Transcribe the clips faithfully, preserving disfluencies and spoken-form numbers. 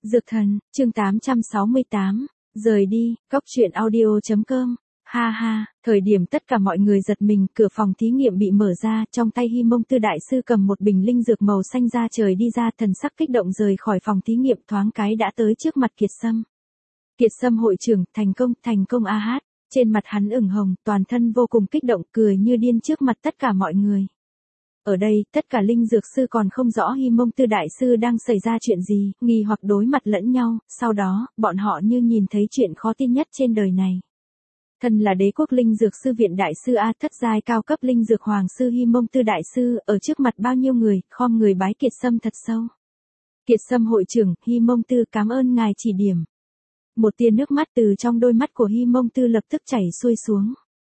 Dược thần, chương tám trăm sáu mươi tám, rời đi, cóc truyện audio chấm com. Ha ha, thời điểm tất cả mọi người giật mình, cửa phòng thí nghiệm bị mở ra, trong tay Hi Mông Tư đại sư cầm một bình linh dược màu xanh ra trời đi ra, thần sắc kích động rời khỏi phòng thí nghiệm, thoáng cái đã tới trước mặt Kiệt Sâm. Kiệt Sâm hội trưởng, thành công, thành công a hát, trên mặt hắn ửng hồng, toàn thân vô cùng kích động, cười như điên trước mặt tất cả mọi người. Ở đây, tất cả linh dược sư còn không rõ Hi Mông Tư đại sư đang xảy ra chuyện gì, nghi hoặc đối mặt lẫn nhau, sau đó, bọn họ như nhìn thấy chuyện khó tin nhất trên đời này. Thân là đế quốc linh dược sư viện đại sư A thất giai cao cấp linh dược hoàng sư Hi Mông Tư đại sư, ở trước mặt bao nhiêu người, khom người bái Kiệt Sâm thật sâu. Kiệt Sâm hội trưởng, Hi Mông Tư cảm ơn ngài chỉ điểm. Một tia nước mắt từ trong đôi mắt của Hi Mông Tư lập tức chảy xuôi xuống.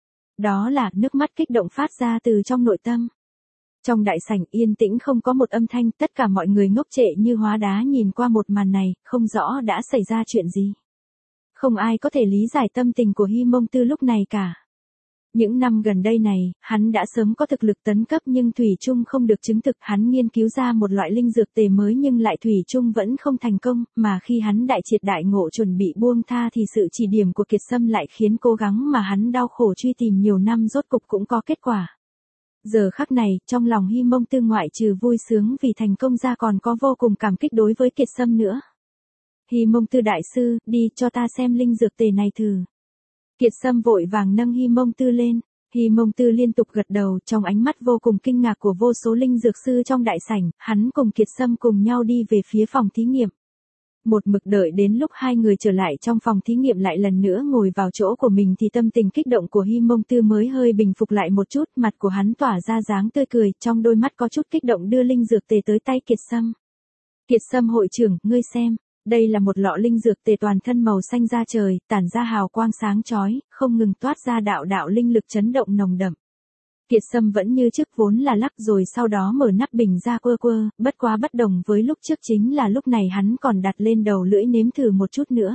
Đó là nước mắt kích động phát ra từ trong nội tâm. Trong đại sảnh yên tĩnh không có một âm thanh, tất cả mọi người ngốc trệ như hóa đá nhìn qua một màn này, không rõ đã xảy ra chuyện gì. Không ai có thể lý giải tâm tình của Hi Mông Tư lúc này cả. Những năm gần đây này, hắn đã sớm có thực lực tấn cấp nhưng thủy chung không được chứng thực, hắn nghiên cứu ra một loại linh dược tề mới nhưng lại thủy chung vẫn không thành công, mà khi hắn đại triệt đại ngộ chuẩn bị buông tha thì sự chỉ điểm của Kiệt Sâm lại khiến cố gắng mà hắn đau khổ truy tìm nhiều năm rốt cục cũng có kết quả. Giờ khắc này, trong lòng Hi Mông Tư ngoại trừ vui sướng vì thành công ra còn có vô cùng cảm kích đối với Kiệt Sâm nữa. Hi Mông Tư đại sư, đi cho ta xem linh dược tề này thử. Kiệt Sâm vội vàng nâng Hi Mông Tư lên. Hi Mông Tư liên tục gật đầu, trong ánh mắt vô cùng kinh ngạc của vô số linh dược sư trong đại sảnh, hắn cùng Kiệt Sâm cùng nhau đi về phía phòng thí nghiệm. Một mực đợi đến lúc hai người trở lại trong phòng thí nghiệm lại lần nữa ngồi vào chỗ của mình thì tâm tình kích động của Hi Mông Tư mới hơi bình phục lại một chút, mặt của hắn tỏa ra dáng tươi cười, trong đôi mắt có chút kích động đưa linh dược tề tới tay Kiệt Sâm. Kiệt Sâm hội trưởng, ngươi xem, đây là một lọ linh dược tề toàn thân màu xanh da trời, tản ra hào quang sáng chói, không ngừng toát ra đạo đạo linh lực chấn động nồng đậm. Kiệt Sâm vẫn như trước vốn là lắc rồi sau đó mở nắp bình ra quơ quơ, bất quá bất đồng với lúc trước chính là lúc này hắn còn đặt lên đầu lưỡi nếm thử một chút nữa.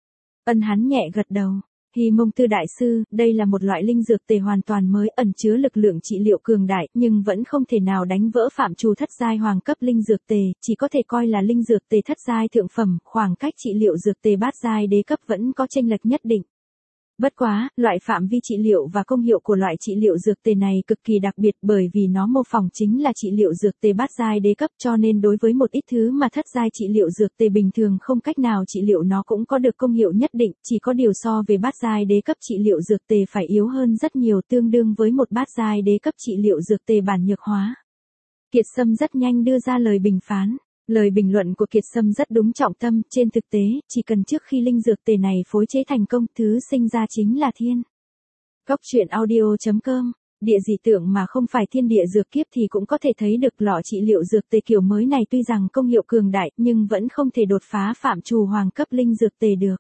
Ân hắn nhẹ gật đầu. Hi Mông Tư đại sư, đây là một loại linh dược tề hoàn toàn mới ẩn chứa lực lượng trị liệu cường đại nhưng vẫn không thể nào đánh vỡ phạm trù thất giai hoàng cấp linh dược tề, chỉ có thể coi là linh dược tề thất giai thượng phẩm, khoảng cách trị liệu dược tề bát giai đế cấp vẫn có chênh lệch nhất định. Bất quá, loại phạm vi trị liệu và công hiệu của loại trị liệu dược tề này cực kỳ đặc biệt bởi vì nó mô phỏng chính là trị liệu dược tề bát giai đế cấp cho nên đối với một ít thứ mà thất giai trị liệu dược tề bình thường không cách nào trị liệu nó cũng có được công hiệu nhất định, chỉ có điều so về bát giai đế cấp trị liệu dược tề phải yếu hơn rất nhiều tương đương với một bát giai đế cấp trị liệu dược tề bản nhược hóa. Kiệt Sâm rất nhanh đưa ra lời bình phán. Lời bình luận của Kiệt Sâm rất đúng trọng tâm, trên thực tế, chỉ cần trước khi linh dược tề này phối chế thành công, thứ sinh ra chính là thiên. Cóc truyện audio chấm com, địa dị tượng mà không phải thiên địa dược kiếp thì cũng có thể thấy được lọ trị liệu dược tề kiểu mới này tuy rằng công hiệu cường đại nhưng vẫn không thể đột phá phạm trù hoàng cấp linh dược tề được.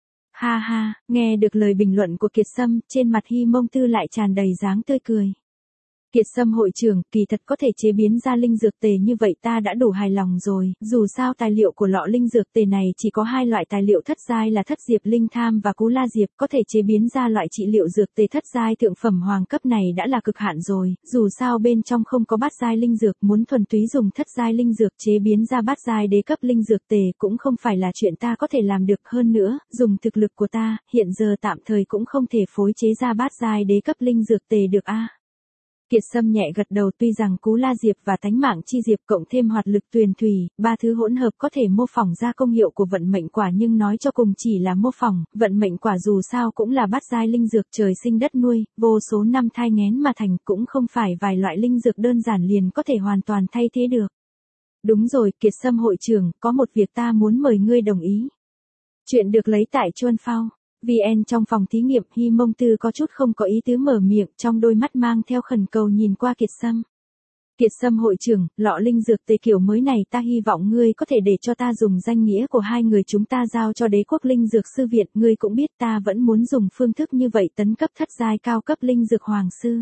Ha ha, nghe được lời bình luận của Kiệt Sâm, trên mặt Hi Mông Tư lại tràn đầy dáng tươi cười. Kiệt Sâm hội trưởng, kỳ thật có thể chế biến ra linh dược tề như vậy ta đã đủ hài lòng rồi, dù sao tài liệu của lọ linh dược tề này chỉ có hai loại tài liệu thất giai là thất diệp linh tham và cú la diệp, có thể chế biến ra loại trị liệu dược tề thất giai thượng phẩm hoàng cấp này đã là cực hạn rồi, dù sao bên trong không có bát giai linh dược, muốn thuần túy dùng thất giai linh dược chế biến ra bát giai đế cấp linh dược tề cũng không phải là chuyện ta có thể làm được, hơn nữa, dùng thực lực của ta, hiện giờ tạm thời cũng không thể phối chế ra bát giai đế cấp linh dược tề được a. Kiệt Sâm nhẹ gật đầu, tuy rằng cú la diệp và tánh mạng chi diệp cộng thêm hoạt lực tuyền thủy, ba thứ hỗn hợp có thể mô phỏng ra công hiệu của vận mệnh quả nhưng nói cho cùng chỉ là mô phỏng, vận mệnh quả dù sao cũng là bát giai linh dược trời sinh đất nuôi, vô số năm thai nghén mà thành cũng không phải vài loại linh dược đơn giản liền có thể hoàn toàn thay thế được. Đúng rồi, Kiệt Sâm hội trưởng, có một việc ta muốn mời ngươi đồng ý. Chuyện được lấy tại Chuan Phao. vê en trong phòng thí nghiệm, Hi Mông Tư có chút không có ý tứ mở miệng, trong đôi mắt mang theo khẩn cầu nhìn qua Kiệt Sâm. Kiệt Sâm hội trưởng, lọ linh dược tề kiểu mới này ta hy vọng ngươi có thể để cho ta dùng danh nghĩa của hai người chúng ta giao cho đế quốc linh dược sư viện, ngươi cũng biết ta vẫn muốn dùng phương thức như vậy tấn cấp thất giai cao cấp linh dược hoàng sư.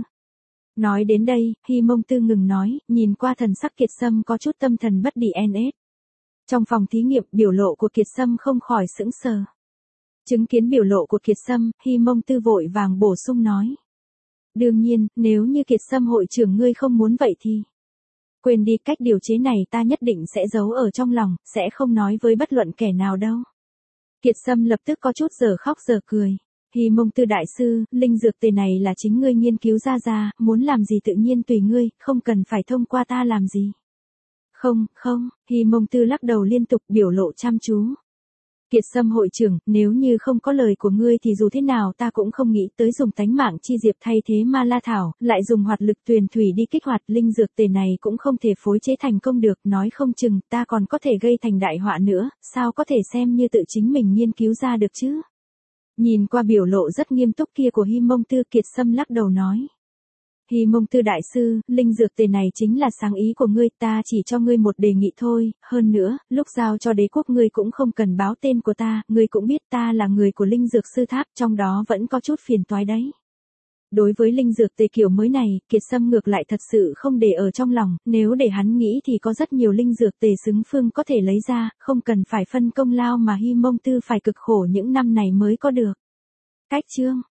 Nói đến đây, Hi Mông Tư ngừng nói, nhìn qua thần sắc Kiệt Sâm có chút tâm thần bất đi en ét. Trong phòng thí nghiệm, biểu lộ của Kiệt Sâm không khỏi sững sờ. Chứng kiến biểu lộ của Kiệt Sâm, Hi Mông Tư vội vàng bổ sung nói. Đương nhiên, nếu như Kiệt Sâm hội trưởng ngươi không muốn vậy thì. Quên đi, cách điều chế này ta nhất định sẽ giấu ở trong lòng, sẽ không nói với bất luận kẻ nào đâu. Kiệt Sâm lập tức có chút giờ khóc giờ cười. Hy Mông Tư đại sư, linh dược tề này là chính ngươi nghiên cứu ra ra, muốn làm gì tự nhiên tùy ngươi, không cần phải thông qua ta làm gì. Không, không, Hy Mông Tư lắc đầu liên tục biểu lộ chăm chú. Kiệt Sâm hội trưởng, nếu như không có lời của ngươi thì dù thế nào ta cũng không nghĩ tới dùng tánh mạng chi diệp thay thế ma la thảo, lại dùng hoạt lực tuyền thủy đi kích hoạt linh dược tề này cũng không thể phối chế thành công được, nói không chừng ta còn có thể gây thành đại họa nữa, sao có thể xem như tự chính mình nghiên cứu ra được chứ? Nhìn qua biểu lộ rất nghiêm túc kia của Hy Mông Tư, Kiệt Sâm lắc đầu nói. Hy Mông Tư đại sư, linh dược tề này chính là sáng ý của ngươi, ta chỉ cho ngươi một đề nghị thôi, hơn nữa, lúc giao cho đế quốc ngươi cũng không cần báo tên của ta, ngươi cũng biết ta là người của linh dược sư tháp, trong đó vẫn có chút phiền toái đấy. Đối với linh dược tề kiểu mới này, Kiệt Sâm ngược lại thật sự không để ở trong lòng, nếu để hắn nghĩ thì có rất nhiều linh dược tề xứng phương có thể lấy ra, không cần phải phân công lao mà Hy Mông Tư phải cực khổ những năm này mới có được. Cách chương